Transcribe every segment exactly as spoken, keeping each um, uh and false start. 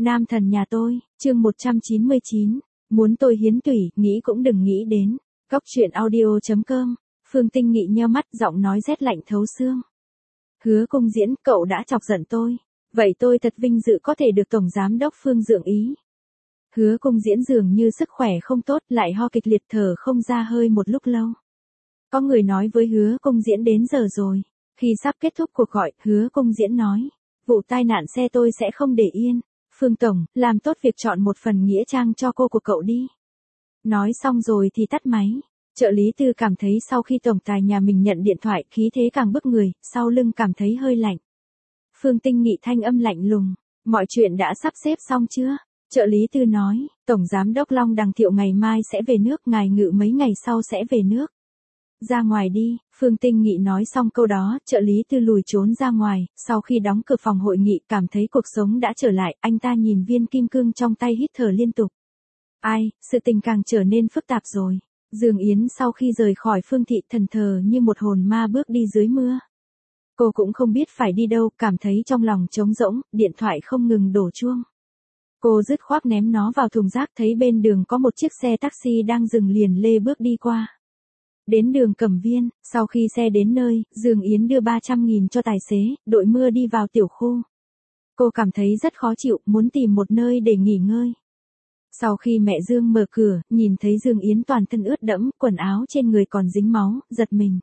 Nam thần nhà tôi, chương một trăm chín mươi chín, muốn tôi hiến tủy, nghĩ cũng đừng nghĩ đến. Góc truyện audio.com, Phương Tinh Nghị nheo mắt, giọng nói rét lạnh thấu xương. Hứa Cung Diễn, cậu đã chọc giận tôi. Vậy tôi thật vinh dự có thể được Tổng Giám đốc Phương dượng ý. Hứa Cung Diễn dường như sức khỏe không tốt, lại ho kịch liệt, thở không ra hơi một lúc lâu. Có người nói với Hứa Cung Diễn đến giờ rồi. Khi sắp kết thúc cuộc gọi, Hứa Cung Diễn nói, vụ tai nạn xe tôi sẽ không để yên. Phương Tổng, làm tốt việc chọn một phần nghĩa trang cho cô của cậu đi. Nói xong rồi thì tắt máy. Trợ lý Tư cảm thấy sau khi tổng tài nhà mình nhận điện thoại, khí thế càng bức người, sau lưng cảm thấy hơi lạnh. Phương Tinh Nghị thanh âm lạnh lùng, mọi chuyện đã sắp xếp xong chưa? Trợ lý Tư nói, Tổng Giám đốc Long Đằng Thiệu ngày mai sẽ về nước, ngài Ngự mấy ngày sau sẽ về nước. Ra ngoài đi, Phương Tinh Nghị nói xong câu đó, trợ lý Tư lùi trốn ra ngoài, sau khi đóng cửa phòng hội nghị cảm thấy cuộc sống đã trở lại, anh ta nhìn viên kim cương trong tay hít thở liên tục. Ai, sự tình càng trở nên phức tạp rồi. Dương Yến sau khi rời khỏi Phương thị thần thờ như một hồn ma bước đi dưới mưa. Cô cũng không biết phải đi đâu, cảm thấy trong lòng trống rỗng, điện thoại không ngừng đổ chuông. Cô dứt khoát ném nó vào thùng rác, thấy bên đường có một chiếc xe taxi đang dừng liền lê bước đi qua. Đến đường Cẩm Viên, sau khi xe đến nơi, Dương Yến đưa ba trăm nghìn cho tài xế, đội mưa đi vào tiểu khu. Cô cảm thấy rất khó chịu, muốn tìm một nơi để nghỉ ngơi. Sau khi mẹ Dương mở cửa, nhìn thấy Dương Yến toàn thân ướt đẫm, quần áo trên người còn dính máu, giật mình.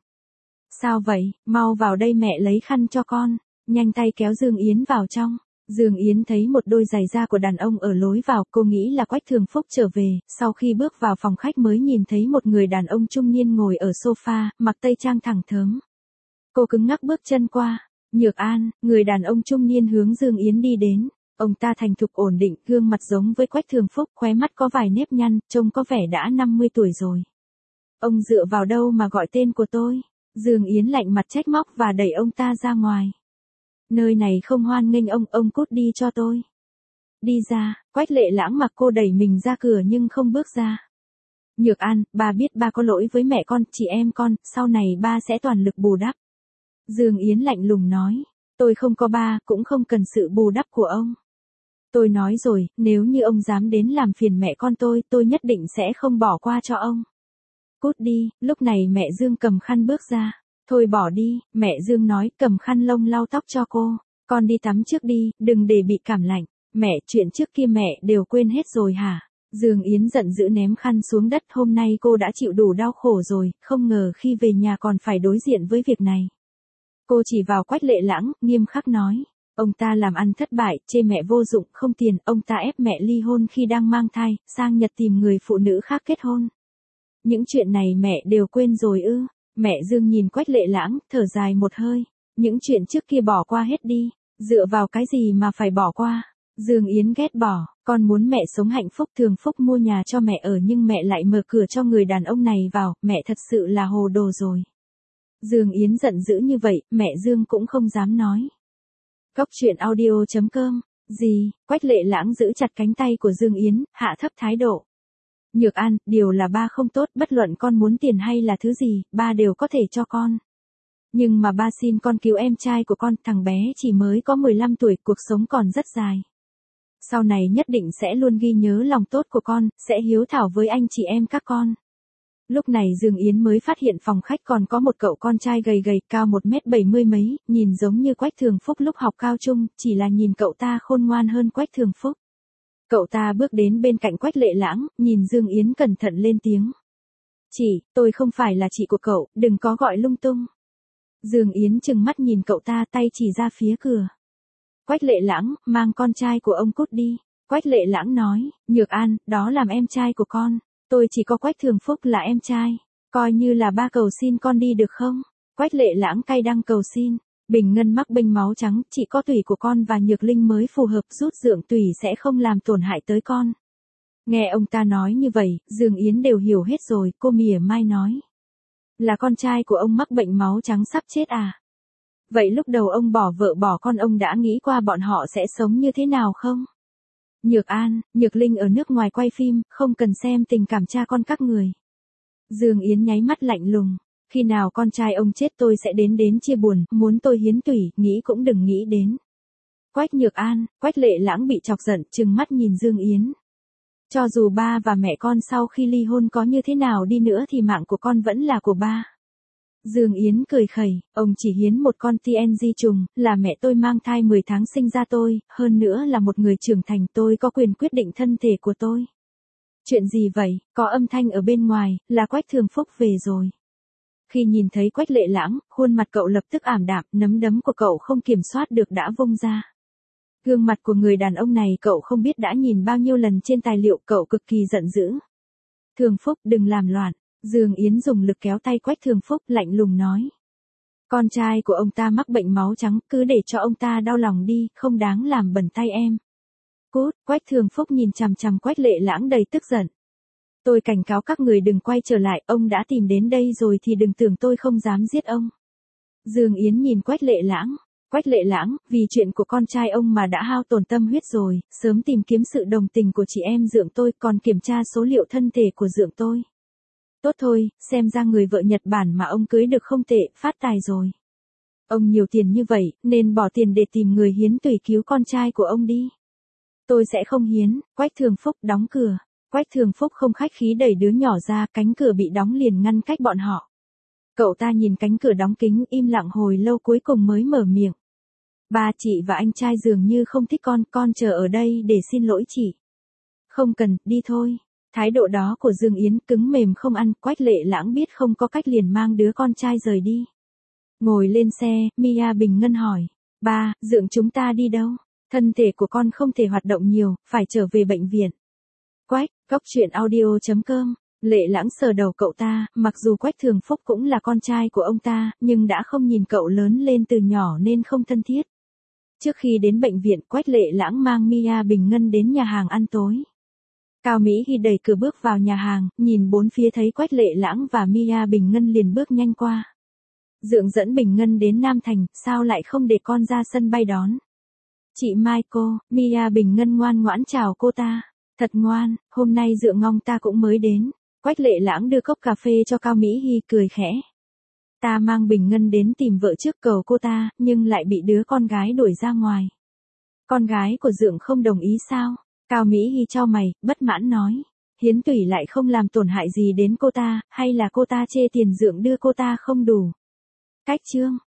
Sao vậy, mau vào đây mẹ lấy khăn cho con, nhanh tay kéo Dương Yến vào trong. Dương Yến thấy một đôi giày da của đàn ông ở lối vào, cô nghĩ là Quách Thường Phúc trở về, sau khi bước vào phòng khách mới nhìn thấy một người đàn ông trung niên ngồi ở sofa, mặc tây trang thẳng thớm. Cô cứng ngắc bước chân qua. Nhược An, người đàn ông trung niên hướng Dương Yến đi đến. Ông ta thành thục ổn định, gương mặt giống với Quách Thường Phúc, khóe mắt có vài nếp nhăn, trông có vẻ đã năm mươi tuổi rồi. Ông dựa vào đâu mà gọi tên của tôi? Dương Yến lạnh mặt trách móc và đẩy ông ta ra ngoài. Nơi này không hoan nghênh ông, ông cút đi cho tôi. Đi ra, Quách Lệ Lãng mặc cô đẩy mình ra cửa nhưng không bước ra. Nhược An, ba biết ba có lỗi với mẹ con, chị em con, sau này ba sẽ toàn lực bù đắp. Dương Yến lạnh lùng nói, tôi không có ba, cũng không cần sự bù đắp của ông. Tôi nói rồi, nếu như ông dám đến làm phiền mẹ con tôi, tôi nhất định sẽ không bỏ qua cho ông. Cút đi, lúc này mẹ Dương cầm khăn bước ra. Thôi bỏ đi, mẹ Dương nói, cầm khăn lông lau tóc cho cô. Con đi tắm trước đi, đừng để bị cảm lạnh. Mẹ, chuyện trước kia mẹ đều quên hết rồi hả? Dương Yến giận dữ ném khăn xuống đất, hôm nay cô đã chịu đủ đau khổ rồi, không ngờ khi về nhà còn phải đối diện với việc này. Cô chỉ vào Quách Lệ Lãng, nghiêm khắc nói. Ông ta làm ăn thất bại, chê mẹ vô dụng, không tiền, ông ta ép mẹ ly hôn khi đang mang thai, sang Nhật tìm người phụ nữ khác kết hôn. Những chuyện này mẹ đều quên rồi ư? Mẹ Dương nhìn Quách Lệ Lãng, thở dài một hơi. Những chuyện trước kia bỏ qua hết đi, dựa vào cái gì mà phải bỏ qua? Dương Yến ghét bỏ, con muốn mẹ sống hạnh phúc. Thường Phúc mua nhà cho mẹ ở nhưng mẹ lại mở cửa cho người đàn ông này vào, mẹ thật sự là hồ đồ rồi. Dương Yến giận dữ như vậy, mẹ Dương cũng không dám nói. Góc truyện audio.com, gì, Quách Lệ Lãng giữ chặt cánh tay của Dương Yến, hạ thấp thái độ. Nhược An, điều là ba không tốt, bất luận con muốn tiền hay là thứ gì, ba đều có thể cho con. Nhưng mà ba xin con cứu em trai của con, thằng bé chỉ mới có mười lăm tuổi, cuộc sống còn rất dài. Sau này nhất định sẽ luôn ghi nhớ lòng tốt của con, sẽ hiếu thảo với anh chị em các con. Lúc này Dương Yến mới phát hiện phòng khách còn có một cậu con trai gầy gầy, cao một mét bảy mươi mấy, nhìn giống như Quách Thường Phúc lúc học cao trung, chỉ là nhìn cậu ta khôn ngoan hơn Quách Thường Phúc. Cậu ta bước đến bên cạnh Quách Lệ Lãng, nhìn Dương Yến cẩn thận lên tiếng. Chị, tôi không phải là chị của cậu, đừng có gọi lung tung. Dương Yến trừng mắt nhìn cậu ta, tay chỉ ra phía cửa. Quách Lệ Lãng, mang con trai của ông cút đi. Quách Lệ Lãng nói, Nhược An, đó làm em trai của con. Tôi chỉ có Quách Thường Phúc là em trai. Coi như là ba cầu xin con đi được không? Quách Lệ Lãng cay đắng cầu xin. Bình Ngân mắc bệnh máu trắng, chỉ có tủy của con và Nhược Linh mới phù hợp, rút dưỡng tủy sẽ không làm tổn hại tới con. Nghe ông ta nói như vậy, Dương Yến đều hiểu hết rồi, cô mỉa mai nói. Là con trai của ông mắc bệnh máu trắng sắp chết à? Vậy lúc đầu ông bỏ vợ bỏ con, ông đã nghĩ qua bọn họ sẽ sống như thế nào không? Nhược An, Nhược Linh ở nước ngoài quay phim, không cần xem tình cảm cha con các người. Dương Yến nháy mắt lạnh lùng. Khi nào con trai ông chết tôi sẽ đến đến chia buồn, muốn tôi hiến tủy, nghĩ cũng đừng nghĩ đến. Quách Nhược An, Quách Lệ Lãng bị chọc giận, trừng mắt nhìn Dương Yến. Cho dù ba và mẹ con sau khi ly hôn có như thế nào đi nữa thì mạng của con vẫn là của ba. Dương Yến cười khẩy, ông chỉ hiến một con tê en giê trùng, là mẹ tôi mang thai mười tháng sinh ra tôi, hơn nữa là một người trưởng thành, tôi có quyền quyết định thân thể của tôi. Chuyện gì vậy, có âm thanh ở bên ngoài, là Quách Thường Phúc về rồi. Khi nhìn thấy Quách Lệ Lãng, khuôn mặt cậu lập tức ảm đạm, nắm đấm của cậu không kiểm soát được đã vung ra. Gương mặt của người đàn ông này cậu không biết đã nhìn bao nhiêu lần trên tài liệu, cậu cực kỳ giận dữ. Thường Phúc, đừng làm loạn. Dương Yến dùng lực kéo tay Quách Thường Phúc, lạnh lùng nói. Con trai của ông ta mắc bệnh máu trắng, cứ để cho ông ta đau lòng đi, không đáng làm bẩn tay em. Cút, Quách Thường Phúc nhìn chằm chằm Quách Lệ Lãng đầy tức giận. Tôi cảnh cáo các người đừng quay trở lại, ông đã tìm đến đây rồi thì đừng tưởng tôi không dám giết ông. Dương Yến nhìn Quách Lệ Lãng. Quách Lệ Lãng, vì chuyện của con trai ông mà đã hao tổn tâm huyết rồi, sớm tìm kiếm sự đồng tình của chị em dượng tôi, còn kiểm tra số liệu thân thể của dượng tôi. Tốt thôi, xem ra người vợ Nhật Bản mà ông cưới được không tệ, phát tài rồi. Ông nhiều tiền như vậy, nên bỏ tiền để tìm người hiến tủy cứu con trai của ông đi. Tôi sẽ không hiến. Quách Thường Phúc đóng cửa. Quách Thường Phúc không khách khí đẩy đứa nhỏ ra, cánh cửa bị đóng liền ngăn cách bọn họ. Cậu ta nhìn cánh cửa đóng kín, im lặng hồi lâu cuối cùng mới mở miệng. Ba chị và anh trai dường như không thích con, con chờ ở đây để xin lỗi chị. Không cần, đi thôi. Thái độ đó của Dương Yến cứng mềm không ăn, Quách Lệ Lãng biết không có cách liền mang đứa con trai rời đi. Ngồi lên xe, Mia Bình Ngân hỏi. Ba, dượng chúng ta đi đâu? Thân thể của con không thể hoạt động nhiều, phải trở về bệnh viện. Quách, góc truyện audio chấm com. Lệ Lãng sờ đầu cậu ta, mặc dù Quách Thường Phúc cũng là con trai của ông ta, nhưng đã không nhìn cậu lớn lên từ nhỏ nên không thân thiết. Trước khi đến bệnh viện, Quách Lệ Lãng mang Mia Bình Ngân đến nhà hàng ăn tối. Cao Mỹ Hy đẩy cửa bước vào nhà hàng, nhìn bốn phía thấy Quách Lệ Lãng và Mia Bình Ngân liền bước nhanh qua. Dượng dẫn Bình Ngân đến Nam Thành, sao lại không để con ra sân bay đón? Chị Mai cô, Mia Bình Ngân ngoan ngoãn chào cô ta. Thật ngoan, hôm nay dượng ngong ta cũng mới đến. Quách Lệ Lãng đưa cốc cà phê cho Cao Mỹ Hy, cười khẽ. Ta mang Bình Ngân đến tìm vợ trước cầu cô ta, nhưng lại bị đứa con gái đuổi ra ngoài. Con gái của dượng không đồng ý sao? Cao Mỹ Hy chau mày, bất mãn nói. Hiến tủy lại không làm tổn hại gì đến cô ta, hay là cô ta chê tiền dượng đưa cô ta không đủ? Cách chương.